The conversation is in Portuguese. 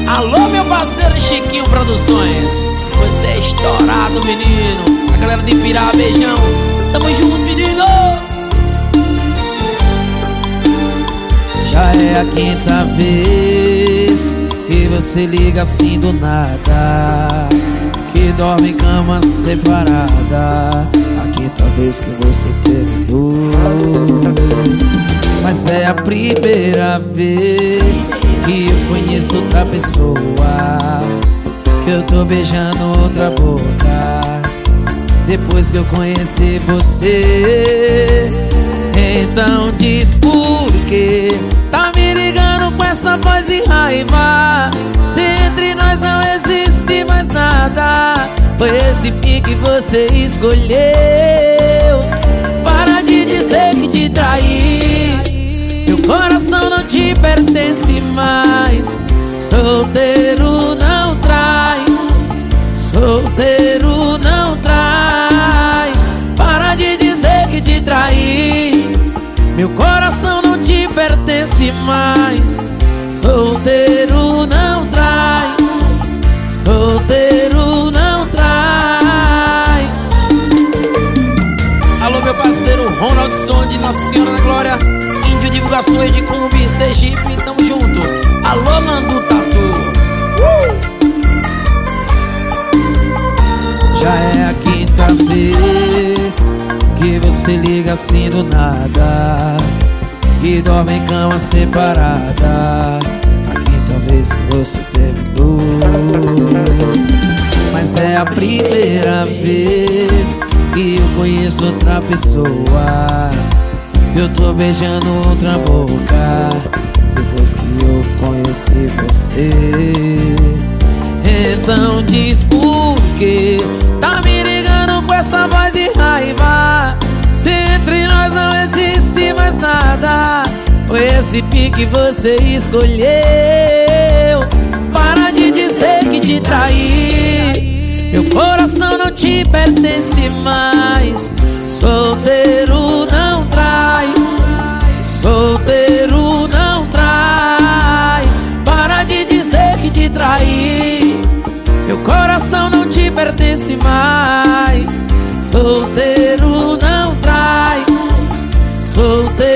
Alô, meu parceiro Chiquinho Produções, você é estourado, menino. A galera de Pirá, beijão. Tamo junto, menino. Já é a quinta vez que você liga assim do nada, que dorme em cama separada. A quinta vez que você terminou. Mas é a primeira vez que eu conheço outra pessoa, que eu tô beijando outra boca depois que eu conheci você. Então diz por que tá me ligando com essa voz de raiva, se entre nós não existe mais nada. Foi esse fim que você escolheu. Para de dizer que te traí, meu coração não te pertence mais. Solteiro não trai, solteiro não trai. Para de dizer que te traí, meu coração não te pertence mais. Solteiro não trai, solteiro não trai. Alô, meu parceiro Ronaldson de Nossa Senhora da Glória, Índio Divulgações de Cumbi, Sergipe, tamo junto. Alô, Mandu Tatu. Já é a quinta vez que você liga assim do nada, que dorme em cama separada. A quinta vez que você terminou. Mas é a primeira vez que eu conheço outra pessoa, que eu tô beijando outra boca depois que eu conheci você. Então diz por que tá me ligando com essa voz de raiva, se entre nós não existe mais nada. Foi esse fim que você escolheu. Para de dizer que te traí, meu coração não te pertence mais. Solteiro não trai, solteiro não trai. Para de dizer que te traí, meu coração não te pertence mais. Solteiro não trai, solteiro